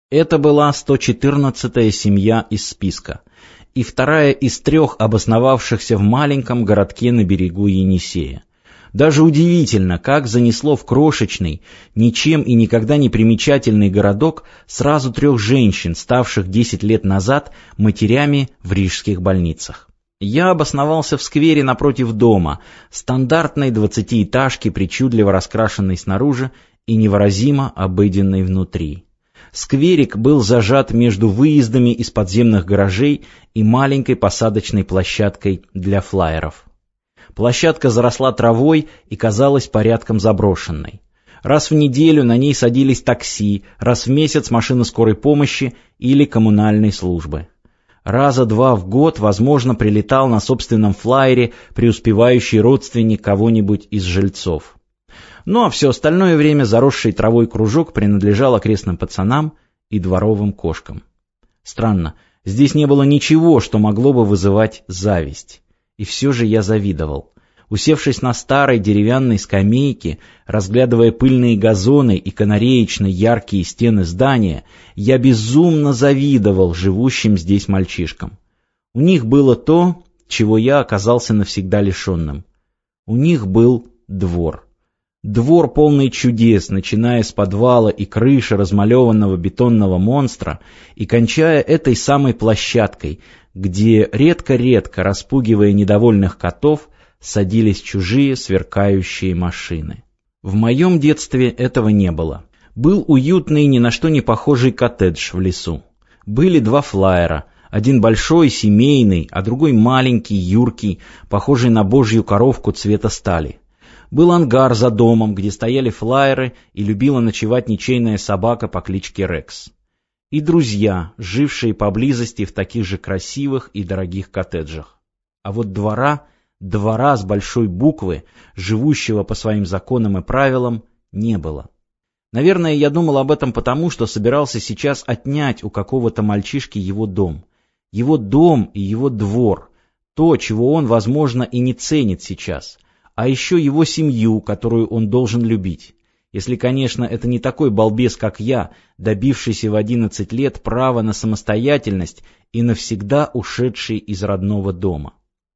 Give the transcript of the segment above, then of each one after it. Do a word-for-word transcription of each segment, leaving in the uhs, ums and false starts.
Это была сто четырнадцатая семья из списка и вторая из трех обосновавшихся в маленьком городке на берегу Енисея. Даже удивительно, как занесло в крошечный, ничем и никогда не примечательный городок сразу трех женщин, ставших десять лет назад матерями в рижских больницах. Я обосновался в сквере напротив дома, стандартной двадцатиэтажки, причудливо раскрашенной снаружи и невыразимо обыденной внутри. Скверик был зажат между выездами из подземных гаражей и маленькой посадочной площадкой для флайеров. Площадка заросла травой и казалась порядком заброшенной. Раз в неделю на ней садились такси, раз в месяц машина скорой помощи или коммунальной службы. Раза два в год, возможно, прилетал на собственном флайере преуспевающий родственник кого-нибудь из жильцов. Ну а все остальное время заросший травой кружок принадлежал окрестным пацанам и дворовым кошкам. Странно, здесь не было ничего, что могло бы вызывать зависть. И все же я завидовал. Усевшись на старой деревянной скамейке, разглядывая пыльные газоны и канареечно яркие стены здания, я безумно завидовал живущим здесь мальчишкам. У них было то, чего я оказался навсегда лишенным. У них был двор. Двор, полный чудес, начиная с подвала и крыши размалеванного бетонного монстра и кончая этой самой площадкой, где редко-редко, распугивая недовольных котов, садились чужие сверкающие машины. В моем детстве этого не было. Был уютный, ни на что не похожий коттедж в лесу. Были два флайера, один большой, семейный, а другой маленький, юркий, похожий на божью коровку цвета стали. Был ангар за домом, где стояли флайеры и любила ночевать ничейная собака по кличке Рекс. И друзья, жившие поблизости в таких же красивых и дорогих коттеджах. А вот двора, двора с большой буквы, живущего по своим законам и правилам, не было. Наверное, я думал об этом потому, что собирался сейчас отнять у какого-то мальчишки его дом. Его дом и его двор. То, чего он, возможно, и не ценит сейчас. А еще его семью, которую он должен любить. Если, конечно, это не такой балбес, как я, добившийся в одиннадцать лет права на самостоятельность и навсегда ушедший из родного дома.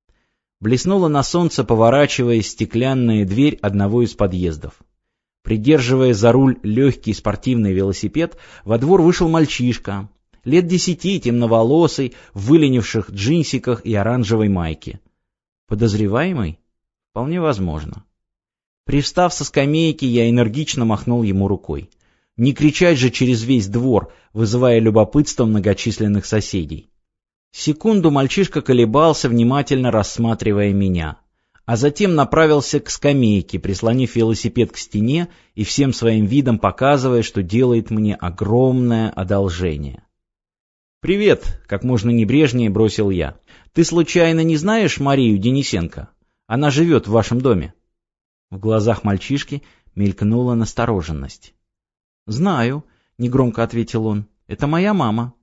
Блеснула на солнце, поворачиваясь, стеклянная дверь одного из подъездов. Придерживая за руль легкий спортивный велосипед, во двор вышел мальчишка, лет десяти, темноволосый, в выленивших джинсиках и оранжевой майке. Подозреваемый? Вполне возможно. Привстав со скамейки, я энергично махнул ему рукой. Не кричать же через весь двор, вызывая любопытство многочисленных соседей. Секунду мальчишка колебался, внимательно рассматривая меня, а затем направился к скамейке, прислонив велосипед к стене и всем своим видом показывая, что делает мне огромное одолжение. «Привет», — как можно небрежнее бросил я. «Ты случайно не знаешь Марию Денисенко? Она живет в вашем доме». В глазах мальчишки мелькнула настороженность. «Знаю», — негромко ответил он, — «это моя мама».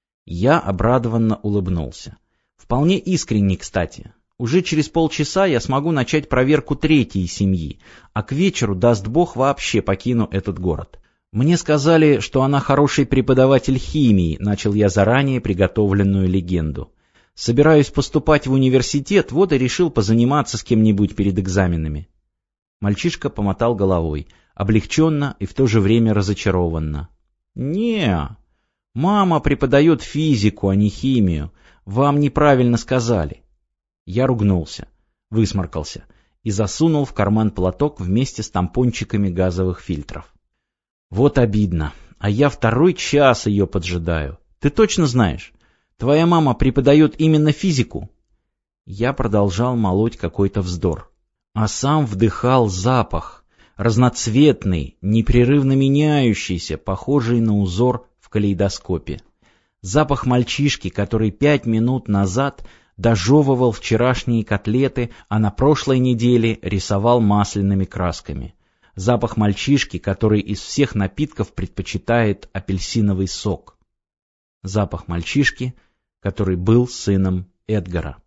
Я обрадованно улыбнулся. Вполне искренне, кстати. Уже через полчаса я смогу начать проверку третьей семьи, а к вечеру, даст Бог, вообще покину этот город. Мне сказали, что она хороший преподаватель химии, начал я заранее приготовленную легенду. Собираюсь поступать в университет, вот и решил позаниматься с кем-нибудь перед экзаменами. Мальчишка помотал головой, облегченно и в то же время разочарованно. «Не, мама преподает физику, а не химию. Вам неправильно сказали». Я ругнулся, высморкался и засунул в карман платок вместе с тампончиками газовых фильтров. «Вот обидно, а я второй час ее поджидаю. Ты точно знаешь? Твоя мама преподает именно физику?» Я продолжал молоть какой-то вздор. А сам вдыхал запах, разноцветный, непрерывно меняющийся, похожий на узор в калейдоскопе. Запах мальчишки, который пять минут назад дожевывал вчерашние котлеты, а на прошлой неделе рисовал масляными красками. Запах мальчишки, который из всех напитков предпочитает апельсиновый сок. Запах мальчишки, который был сыном Эдгара.